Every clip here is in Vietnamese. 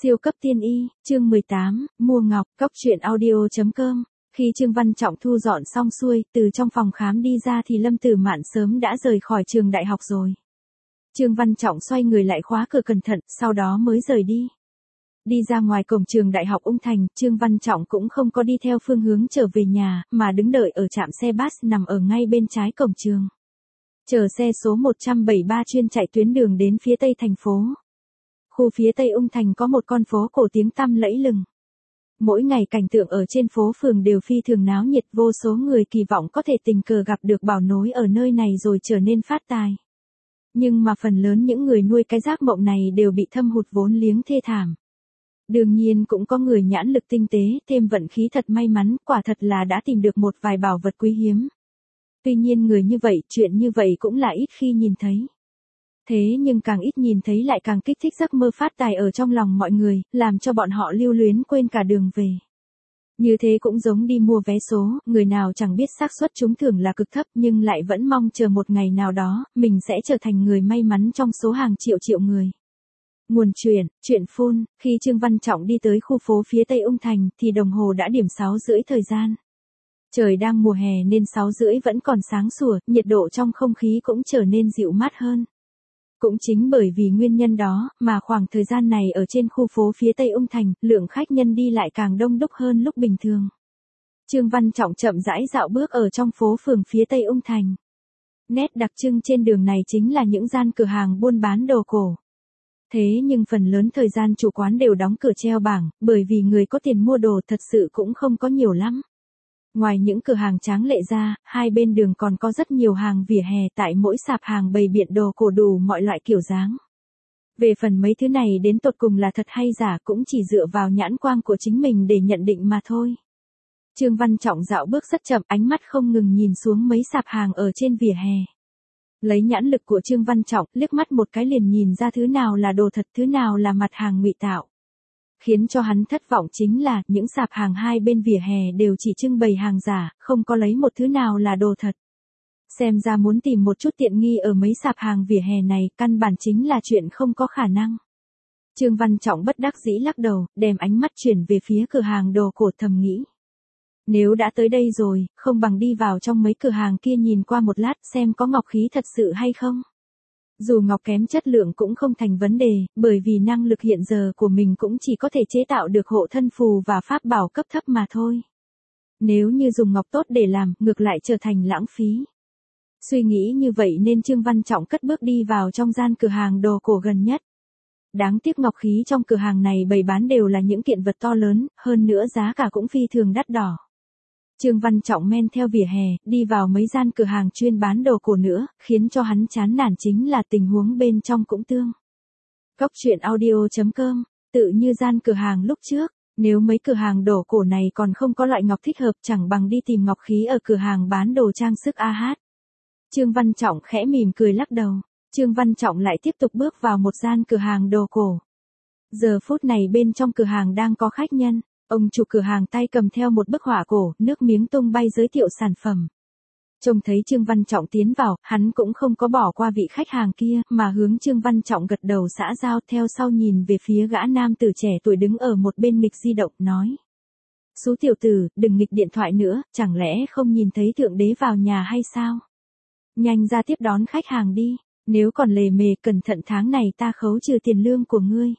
Siêu cấp tiên y, chương 18, mua ngọc, cóc truyện audio.com. Khi Trương Văn Trọng thu dọn xong xuôi, từ trong phòng khám đi ra thì Lâm Tử Mạn sớm đã rời khỏi trường đại học rồi. Trương Văn Trọng xoay người lại khóa cửa cẩn thận, sau đó mới rời đi. Đi ra ngoài cổng trường đại học Ung Thành, Trương Văn Trọng cũng không có đi theo phương hướng trở về nhà, mà đứng đợi ở trạm xe bus nằm ở ngay bên trái cổng trường. Chờ xe số 173 chuyên chạy tuyến đường đến phía tây thành phố. Khu phía tây Ung Thành có một con phố cổ tiếng tăm lẫy lừng. Mỗi ngày cảnh tượng ở trên phố phường đều phi thường náo nhiệt, vô số người kỳ vọng có thể tình cờ gặp được bảo nối ở nơi này rồi trở nên phát tài. Nhưng mà phần lớn những người nuôi cái giấc mộng này đều bị thâm hụt vốn liếng thê thảm. Đương nhiên cũng có người nhãn lực tinh tế, thêm vận khí thật may mắn, quả thật là đã tìm được một vài bảo vật quý hiếm. Tuy nhiên người như vậy, chuyện như vậy cũng là ít khi nhìn thấy. Thế nhưng càng ít nhìn thấy lại càng kích thích giấc mơ phát tài ở trong lòng mọi người, làm cho bọn họ lưu luyến quên cả đường về. Như thế cũng giống đi mua vé số, người nào chẳng biết xác suất trúng thưởng là cực thấp nhưng lại vẫn mong chờ một ngày nào đó, mình sẽ trở thành người may mắn trong số hàng triệu người. Nguồn chuyện phun, khi Trương Văn Trọng đi tới khu phố phía tây Ung Thành thì đồng hồ đã điểm 6:30 thời gian. Trời đang mùa hè nên 6:30 vẫn còn sáng sủa, nhiệt độ trong không khí cũng trở nên dịu mát hơn. Cũng chính bởi vì nguyên nhân đó, mà khoảng thời gian này ở trên khu phố phía tây Ung Thành, lượng khách nhân đi lại càng đông đúc hơn lúc bình thường. Trương Văn Trọng chậm rãi dạo bước ở trong phố phường phía tây Ung Thành. Nét đặc trưng trên đường này chính là những gian cửa hàng buôn bán đồ cổ. Thế nhưng phần lớn thời gian chủ quán đều đóng cửa treo bảng, bởi vì người có tiền mua đồ thật sự cũng không có nhiều lắm. Ngoài những cửa hàng tráng lệ ra, hai bên đường còn có rất nhiều hàng vỉa hè, tại mỗi sạp hàng bày biện đồ cổ đủ mọi loại kiểu dáng. Về phần mấy thứ này đến tột cùng là thật hay giả cũng chỉ dựa vào nhãn quang của chính mình để nhận định mà thôi. Trương Văn Trọng dạo bước rất chậm, ánh mắt không ngừng nhìn xuống mấy sạp hàng ở trên vỉa hè. Lấy nhãn lực của Trương Văn Trọng, liếc mắt một cái liền nhìn ra thứ nào là đồ thật, thứ nào là mặt hàng ngụy tạo. Khiến cho hắn thất vọng chính là, những sạp hàng hai bên vỉa hè đều chỉ trưng bày hàng giả, không có lấy một thứ nào là đồ thật. Xem ra muốn tìm một chút tiện nghi ở mấy sạp hàng vỉa hè này, căn bản chính là chuyện không có khả năng. Trương Văn Trọng bất đắc dĩ lắc đầu, đem ánh mắt chuyển về phía cửa hàng đồ cổ, thầm nghĩ. Nếu đã tới đây rồi, không bằng đi vào trong mấy cửa hàng kia nhìn qua một lát xem có ngọc khí thật sự hay không. Dù ngọc kém chất lượng cũng không thành vấn đề, bởi vì năng lực hiện giờ của mình cũng chỉ có thể chế tạo được hộ thân phù và pháp bảo cấp thấp mà thôi. Nếu như dùng ngọc tốt để làm, ngược lại trở thành lãng phí. Suy nghĩ như vậy nên Trương Văn Trọng cất bước đi vào trong gian cửa hàng đồ cổ gần nhất. Đáng tiếc ngọc khí trong cửa hàng này bày bán đều là những kiện vật to lớn, hơn nữa giá cả cũng phi thường đắt đỏ. Trương Văn Trọng men theo vỉa hè, đi vào mấy gian cửa hàng chuyên bán đồ cổ nữa, khiến cho hắn chán nản chính là tình huống bên trong cũng tương. Cóc truyện audio.com, tự như gian cửa hàng lúc trước, nếu mấy cửa hàng đồ cổ này còn không có loại ngọc thích hợp chẳng bằng đi tìm ngọc khí ở cửa hàng bán đồ trang sức AH. Trương Văn Trọng khẽ mỉm cười lắc đầu, Trương Văn Trọng lại tiếp tục bước vào một gian cửa hàng đồ cổ. Giờ phút này bên trong cửa hàng đang có khách nhân. Ông chủ cửa hàng tay cầm theo một bức họa cổ, nước miếng tung bay giới thiệu sản phẩm. Trông thấy Trương Văn Trọng tiến vào, hắn cũng không có bỏ qua vị khách hàng kia, mà hướng Trương Văn Trọng gật đầu xã giao, theo sau nhìn về phía gã nam tử trẻ tuổi đứng ở một bên nghịch di động, nói. Sú tiểu tử, đừng nghịch điện thoại nữa, chẳng lẽ không nhìn thấy thượng đế vào nhà hay sao? Nhanh ra tiếp đón khách hàng đi, nếu còn lề mề cẩn thận tháng này ta khấu trừ tiền lương của ngươi.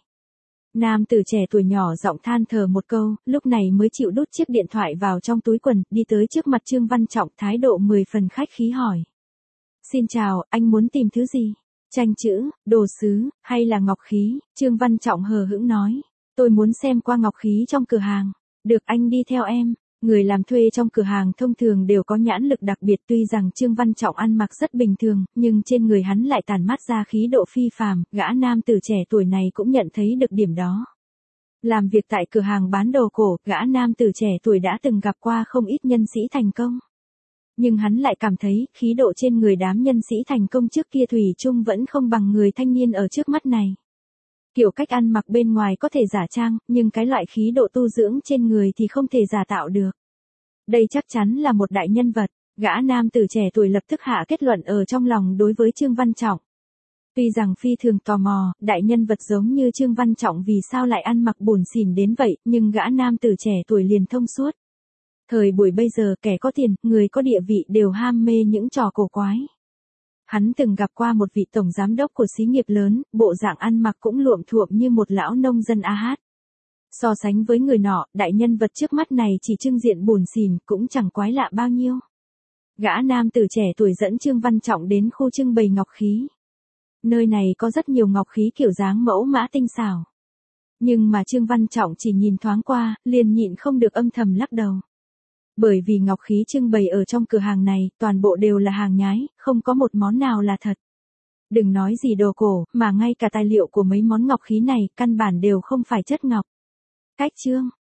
Nam tử trẻ tuổi nhỏ giọng than thở một câu, lúc này mới chịu đút chiếc điện thoại vào trong túi quần, đi tới trước mặt Trương Văn Trọng, thái độ 10 phần khách khí hỏi. Xin chào, anh muốn tìm thứ gì? Tranh chữ, đồ sứ, hay là ngọc khí? Trương Văn Trọng hờ hững nói. Tôi muốn xem qua ngọc khí trong cửa hàng. Được, anh đi theo em. Người làm thuê trong cửa hàng thông thường đều có nhãn lực đặc biệt, tuy rằng Trương Văn Trọng ăn mặc rất bình thường, nhưng trên người hắn lại tản mát ra khí độ phi phàm, gã nam tử trẻ tuổi này cũng nhận thấy được điểm đó. Làm việc tại cửa hàng bán đồ cổ, gã nam tử trẻ tuổi đã từng gặp qua không ít nhân sĩ thành công. Nhưng hắn lại cảm thấy khí độ trên người đám nhân sĩ thành công trước kia thủy chung vẫn không bằng người thanh niên ở trước mắt này. Kiểu cách ăn mặc bên ngoài có thể giả trang, nhưng cái loại khí độ tu dưỡng trên người thì không thể giả tạo được. Đây chắc chắn là một đại nhân vật, gã nam tử trẻ tuổi lập tức hạ kết luận ở trong lòng đối với Trương Văn Trọng. Tuy rằng phi thường tò mò, đại nhân vật giống như Trương Văn Trọng vì sao lại ăn mặc bủn xỉn đến vậy, nhưng gã nam tử trẻ tuổi liền thông suốt. Thời buổi bây giờ kẻ có tiền, người có địa vị đều ham mê những trò cổ quái. Hắn từng gặp qua một vị tổng giám đốc của xí nghiệp lớn, bộ dạng ăn mặc cũng luộm thuộm như một lão nông dân AH. So sánh với người nọ, đại nhân vật trước mắt này chỉ trưng diện bủn xỉn cũng chẳng quái lạ bao nhiêu. Gã nam tử trẻ tuổi dẫn Trương Văn Trọng đến khu trưng bày ngọc khí. Nơi này có rất nhiều ngọc khí kiểu dáng mẫu mã tinh xảo. Nhưng mà Trương Văn Trọng chỉ nhìn thoáng qua, liền nhịn không được âm thầm lắc đầu. Bởi vì ngọc khí trưng bày ở trong cửa hàng này, toàn bộ đều là hàng nhái, không có một món nào là thật. Đừng nói gì đồ cổ, mà ngay cả tài liệu của mấy món ngọc khí này, căn bản đều không phải chất ngọc. Cách chương